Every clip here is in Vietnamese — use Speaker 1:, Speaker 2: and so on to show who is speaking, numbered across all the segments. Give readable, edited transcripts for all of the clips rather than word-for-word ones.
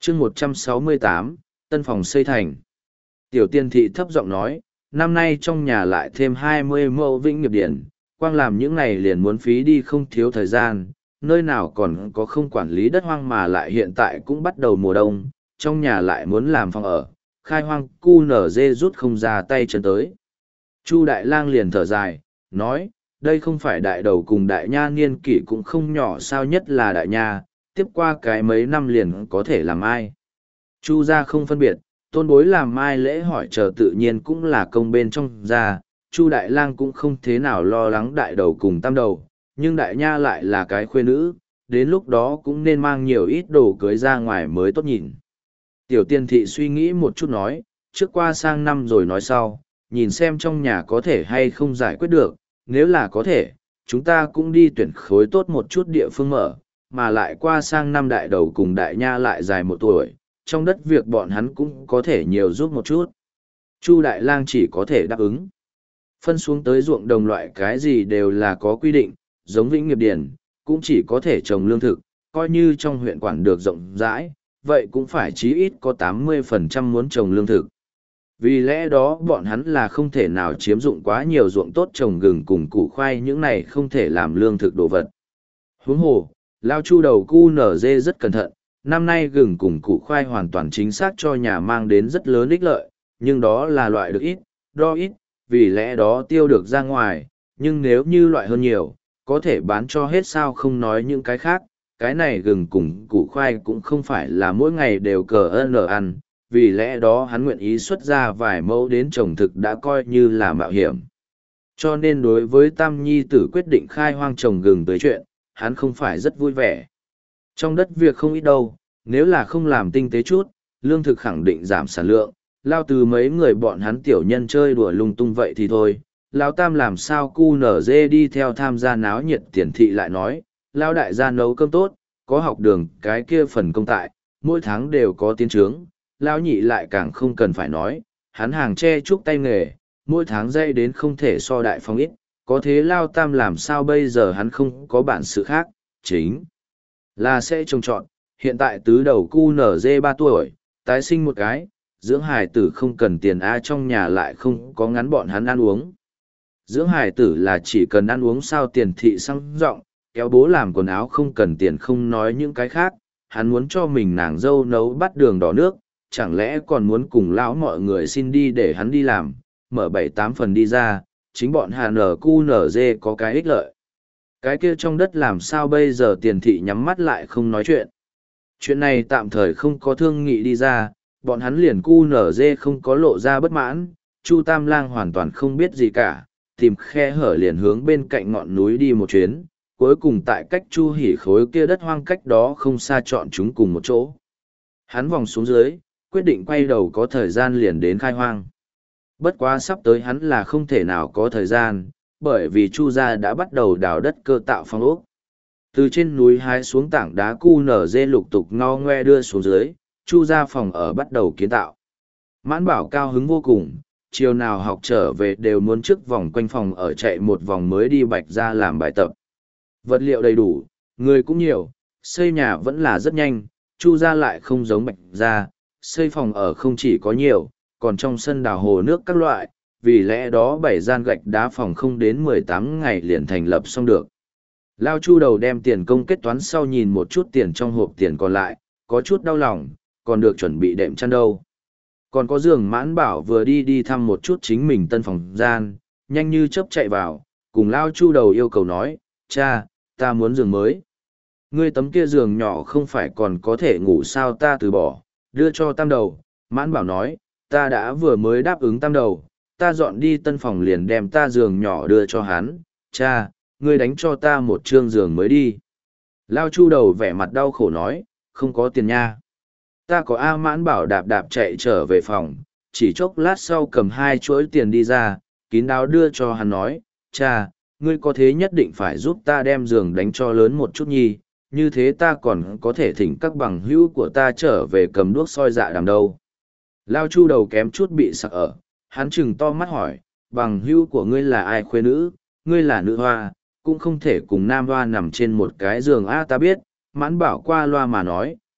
Speaker 1: chương 168, tân phòng xây thành. Tiểu tiên thị thấp giọng nói, năm nay trong nhà lại thêm 20 mẫu vĩnh nghiệp điển, quang làm những này liền muốn phí đi không thiếu thời gian, nơi nào còn có không quản lý đất hoang mà lại hiện tại cũng bắt đầu mùa đông, trong nhà lại muốn làm phòng ở, khai hoang cu nở dê rút không ra tay chân tới. Chu Đại Lang liền thở dài, nói, đây không phải đại đầu cùng đại nha niên kỷ cũng không nhỏ sao, nhất là đại nha, tiếp qua cái mấy năm liền có thể làm ai. Chu gia không phân biệt, tôn bối làm mai lễ hỏi chờ tự nhiên cũng là công bên trong gia, Chu Đại Lang cũng không thế nào lo lắng đại đầu cùng tam đầu, nhưng đại nha lại là cái khuê nữ, đến lúc đó cũng nên mang nhiều ít đồ cưới ra ngoài mới tốt nhìn. Tiểu tiên thị suy nghĩ một chút nói, trước qua sang năm rồi nói sau, nhìn xem trong nhà có thể hay không giải quyết được, nếu là có thể, chúng ta cũng đi tuyển khối tốt một chút địa phương mở, mà lại qua sang năm đại đầu cùng đại nha lại dài một tuổi, trong đất việc bọn hắn cũng có thể nhiều giúp một chút. Chu Đại Lang chỉ có thể đáp ứng. Phân xuống tới ruộng đồng loại cái gì đều là có quy định, giống Vĩnh Nghiệp Điền, cũng chỉ có thể trồng lương thực, coi như trong huyện quản được rộng rãi, vậy cũng phải chí ít có 80% muốn trồng lương thực. Vì lẽ đó bọn hắn là không thể nào chiếm dụng quá nhiều ruộng tốt trồng gừng cùng củ khoai, những này không thể làm lương thực đồ vật. Huống hồ, Lao Chu đầu cu nở dê rất cẩn thận, năm nay gừng cùng củ khoai hoàn toàn chính xác cho nhà mang đến rất lớn ích lợi, nhưng đó là loại được ít, đo ít, vì lẽ đó tiêu được ra ngoài, nhưng nếu như loại hơn nhiều, có thể bán cho hết sao không nói những cái khác, cái này gừng cùng củ khoai cũng không phải là mỗi ngày đều cờ ơn ăn, vì lẽ đó hắn nguyện ý xuất ra vài mẫu đến trồng thực đã coi như là mạo hiểm. Cho nên đối với Tam Nhi tử quyết định khai hoang trồng gừng tới chuyện, hắn không phải rất vui vẻ. Trong đất việc không ít đâu, nếu là không làm tinh tế chút, lương thực khẳng định giảm sản lượng, lao từ mấy người bọn hắn tiểu nhân chơi đùa lung tung vậy thì thôi. Lão Tam làm sao cu nở dê đi theo tham gia náo nhiệt, tiền thị lại nói, lao đại gia nấu cơm tốt, có học đường cái kia phần công tại, mỗi tháng đều có tiến trướng, lao nhị lại càng không cần phải nói, hắn hàng che chúc tay nghề, mỗi tháng dây đến không thể so đại phong ít, có thế lao Tam làm sao bây giờ hắn không có bản sự khác, chính là sẽ trông trọn, hiện tại tứ đầu cu nở dê 3 tuổi, tái sinh một cái, dưỡng hải tử không cần tiền trong nhà lại không có ngắn bọn hắn ăn uống. Dưỡng hải tử là chỉ cần ăn uống sao, tiền thị sang giọng kéo bố làm quần áo không cần tiền, không nói những cái khác, hắn muốn cho mình nàng dâu nấu bát đường đỏ nước, chẳng lẽ còn muốn cùng lão mọi người xin đi để hắn đi làm, mở 7-8 phần đi ra, chính bọn hà nở cu nở dê có cái ích lợi. Cái kia trong đất làm sao bây giờ, tiền thị nhắm mắt lại không nói chuyện. Chuyện này tạm thời không có thương nghị đi ra, bọn hắn liền cu nở dê không có lộ ra bất mãn, Chu Tam Lang hoàn toàn không biết gì cả, tìm khe hở liền hướng bên cạnh ngọn núi đi một chuyến, cuối cùng tại cách Chu Hỉ khối kia đất hoang cách đó không xa chọn chúng cùng một chỗ. Hắn vòng xuống dưới, quyết định quay đầu có thời gian liền đến khai hoang. Bất quá sắp tới hắn là không thể nào có thời gian, bởi vì Chu gia đã bắt đầu đào đất cơ tạo phong ốc. Từ trên núi hái xuống tảng đá cu nở dê lục tục ngo ngoe đưa xuống dưới, Chu gia phòng ở bắt đầu kiến tạo. Mãn Bảo cao hứng vô cùng, chiều nào học trở về đều muốn trước vòng quanh phòng ở chạy một vòng mới đi Bạch ra làm bài tập. Vật liệu đầy đủ, người cũng nhiều, xây nhà vẫn là rất nhanh, Chu gia lại không giống Bạch ra, xây phòng ở không chỉ có nhiều, còn trong sân đào hồ nước các loại, vì lẽ đó 7 gian gạch đá phòng không đến 18 ngày liền thành lập xong được. Lao Chu đầu đem tiền công kết toán sau nhìn một chút tiền trong hộp tiền còn lại, có chút đau lòng, còn được chuẩn bị đệm chăn đâu. Còn có giường. Mãn Bảo vừa đi thăm một chút chính mình tân phòng gian, nhanh như chớp chạy vào, cùng Lao Chu đầu yêu cầu nói, cha, ta muốn giường mới. Ngươi tấm kia giường nhỏ không phải còn có thể ngủ sao, ta từ bỏ, đưa cho Tam đầu. Mãn Bảo nói, ta đã vừa mới đáp ứng Tam đầu, ta dọn đi tân phòng liền đem ta giường nhỏ đưa cho hắn, cha, ngươi đánh cho ta một trương giường mới đi. Lao Chu đầu vẻ mặt đau khổ nói, không có tiền nha. Ta có A. Mãn Bảo đạp đạp chạy trở về phòng, chỉ chốc lát sau cầm 2 chuỗi tiền đi ra, kín đáo đưa cho hắn nói, cha, ngươi có thế nhất định phải giúp ta đem giường đánh cho lớn một chút nhi, như thế ta còn có thể thỉnh các bằng hữu của ta trở về cầm đuốc soi dạ đàm đâu. Lao Chu đầu kém chút bị sặc ở, hắn chừng to mắt hỏi, bằng hữu của ngươi là ai? Khuê nữ, ngươi là nữ hoa, cũng không thể cùng nam hoa nằm trên một cái giường. Ta biết. Mãn Bảo qua loa mà nói,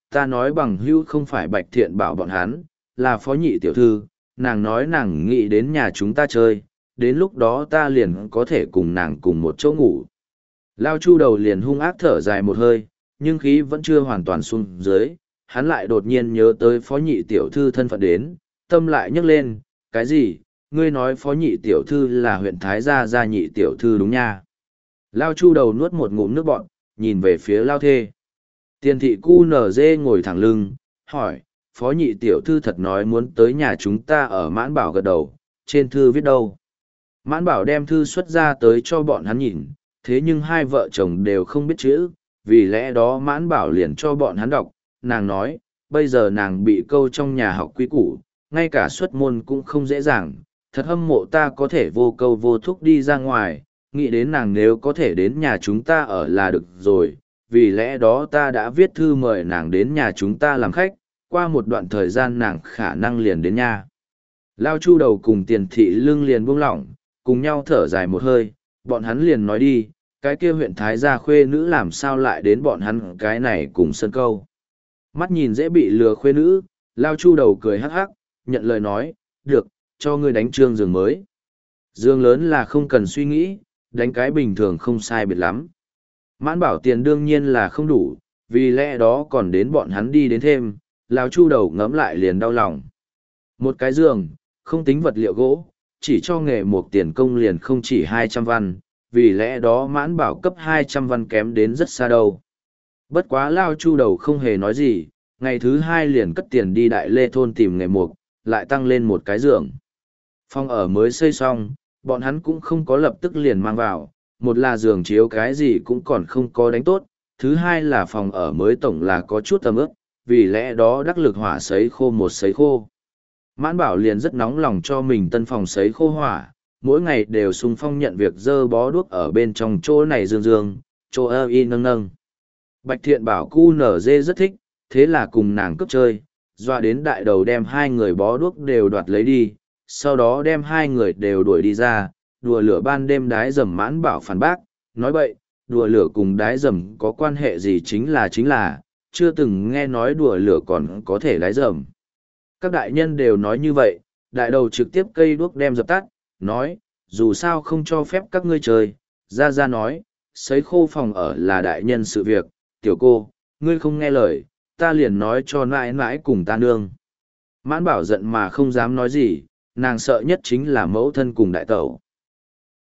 Speaker 1: Ta nói bằng hữu không phải Bạch Thiện Bảo bọn hắn, là Phó Nhị tiểu thư, nàng nói nàng nghĩ đến nhà chúng ta chơi, đến lúc đó ta liền có thể cùng nàng cùng một chỗ ngủ. Lao Chu đầu liền hung ác thở dài một hơi, nhưng khí vẫn chưa hoàn toàn xuống dưới, hắn lại đột nhiên nhớ tới Phó Nhị tiểu thư thân phận đến, tâm lại nhấc lên, cái gì, ngươi nói Phó Nhị tiểu thư là huyện Thái Gia Nhị tiểu thư đúng nha. Lao Chu đầu nuốt một ngụm nước bọt, nhìn về phía Lao Thê. Tiền thị cu nở dê ngồi thẳng lưng, hỏi, Phó Nhị tiểu thư thật nói muốn tới nhà chúng ta ở Mãn Bảo gật đầu, trên thư viết đâu. Mãn Bảo đem thư xuất ra tới cho bọn hắn nhìn, thế nhưng hai vợ chồng đều không biết chữ, vì lẽ đó Mãn Bảo liền cho bọn hắn đọc, nàng nói, bây giờ nàng bị câu trong nhà học quý củ, ngay cả xuất môn cũng không dễ dàng, thật hâm mộ ta có thể vô câu vô thúc đi ra ngoài, nghĩ đến nàng nếu có thể đến nhà chúng ta ở là được rồi, vì lẽ đó ta đã viết thư mời nàng đến nhà chúng ta làm khách, qua một đoạn thời gian nàng khả năng liền đến nhà. Lao Chu đầu cùng Tiền thị lưng liền buông lỏng, cùng nhau thở dài một hơi, bọn hắn liền nói đi, cái kia huyện Thái Gia khuê nữ làm sao lại đến bọn hắn cái này cùng sân câu. Mắt nhìn dễ bị lừa khuê nữ, Lao Chu đầu cười hắc hắc, nhận lời nói, được, cho ngươi đánh trương giường mới. Giường lớn là không cần suy nghĩ, đánh cái bình thường không sai biệt lắm. Mãn Bảo tiền đương nhiên là không đủ, vì lẽ đó còn đến bọn hắn đi đến thêm, Lao Chu đầu ngẫm lại liền đau lòng. Một cái giường, không tính vật liệu gỗ, chỉ cho nghề một tiền công liền không chỉ 200 văn, vì lẽ đó Mãn Bảo cấp 200 văn kém đến rất xa đâu. Bất quá Lao Chu đầu không hề nói gì, ngày thứ hai liền cất tiền đi Đại Lê thôn tìm nghề mục, lại tăng lên một cái giường. Phòng ở mới xây xong, bọn hắn cũng không có lập tức liền mang vào, một là giường chiếu cái gì cũng còn không có đánh tốt, thứ hai là phòng ở mới tổng là có chút tầm ướp, vì lẽ đó đắc lực hỏa sấy khô một sấy khô. Mãn Bảo liền rất nóng lòng cho mình tân phòng sấy khô hỏa, mỗi ngày đều xung phong nhận việc dơ bó đuốc ở bên trong chỗ này dương dương, chỗ ơ y nâng nâng. Bạch Thiện Bảo cu nở dê rất thích, thế là cùng nàng cướp chơi, dọa đến đại đầu đem hai người bó đuốc đều đoạt lấy đi, sau đó đem hai người đều đuổi đi ra, đùa lửa ban đêm đái dầm. Mãn Bảo phản bác, nói bậy, đùa lửa cùng đái dầm có quan hệ gì chính là, chưa từng nghe nói đùa lửa còn có thể đái dầm. Các đại nhân đều nói như vậy, đại đầu trực tiếp cây đuốc đem dập tắt, nói, dù sao không cho phép các ngươi chơi, ra nói, sấy khô phòng ở là đại nhân sự việc, tiểu cô, ngươi không nghe lời, ta liền nói cho nãi nãi cùng ta nương. Mãn Bảo giận mà không dám nói gì, nàng sợ nhất chính là mẫu thân cùng đại tẩu.